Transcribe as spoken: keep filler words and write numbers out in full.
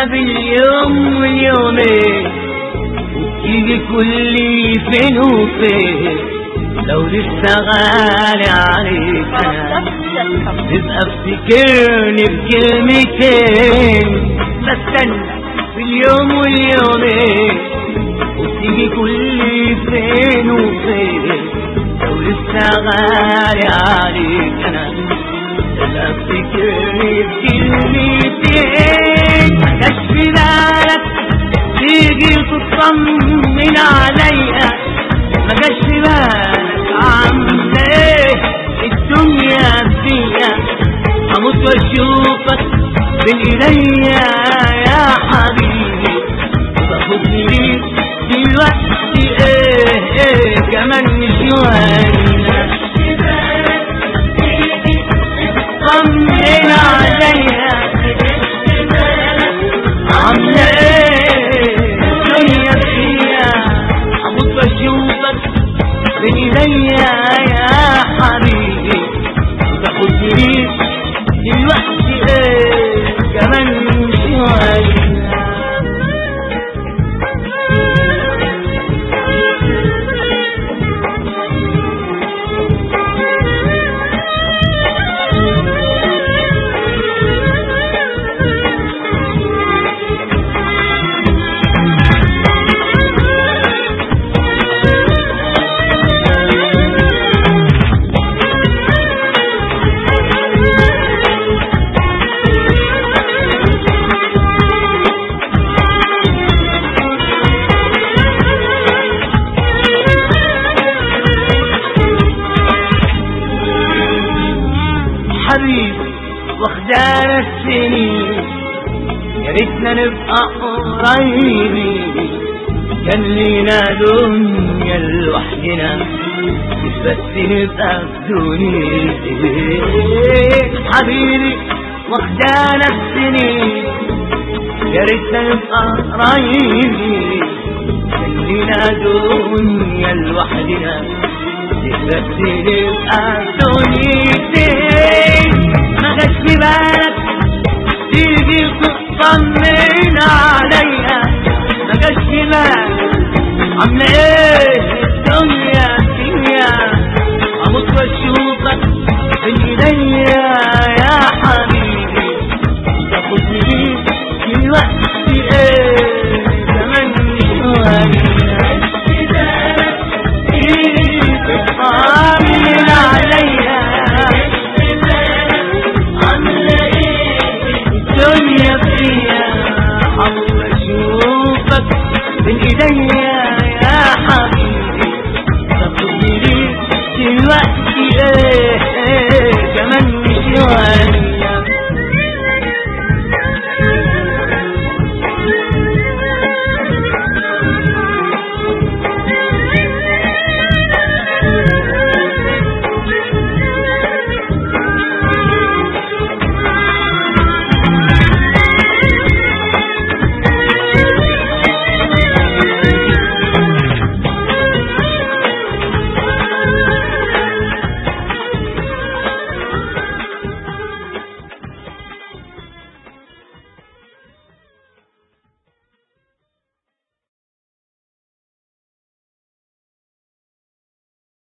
باليوم واليومين وتيجي كل فين وفين، لو لسه غالي عليك انا تبقى افتكرني بكلمتين. بستنى باليوم واليومين وتيجي كل فين وفين، لو لسه غالي عليك انا تبقى افتكرني بكلمتين. مجاش في بالك تيجي تطمن عليا، مجاش في بالك عامله ايه الدنيا فيا، اموت واشوفك بين ايديا يا حبيبي، وباخدني ليك دلوقتي ايه ايه كمان شويه. طمن عليا عامله ايه الدنيا فيا، اموت واشوفك بين ايديا يا حبيبي، وتاخدني ليك دلوقتي ايه كمان شويه. حبيبي واخدانا السنين، يا ريتنا نبقى قريبين، كان لينا دنيا لوحدنا مش بس نبقى في دنيا. حبيبي واخدانا السنين، يا ريتنا نبقى قريبين، كان لينا دنيا لوحدنا مش بس نبقى في دنيتين. مجاش في بالك تيجي تطمن عليا، مجاش في بالك عامله ايه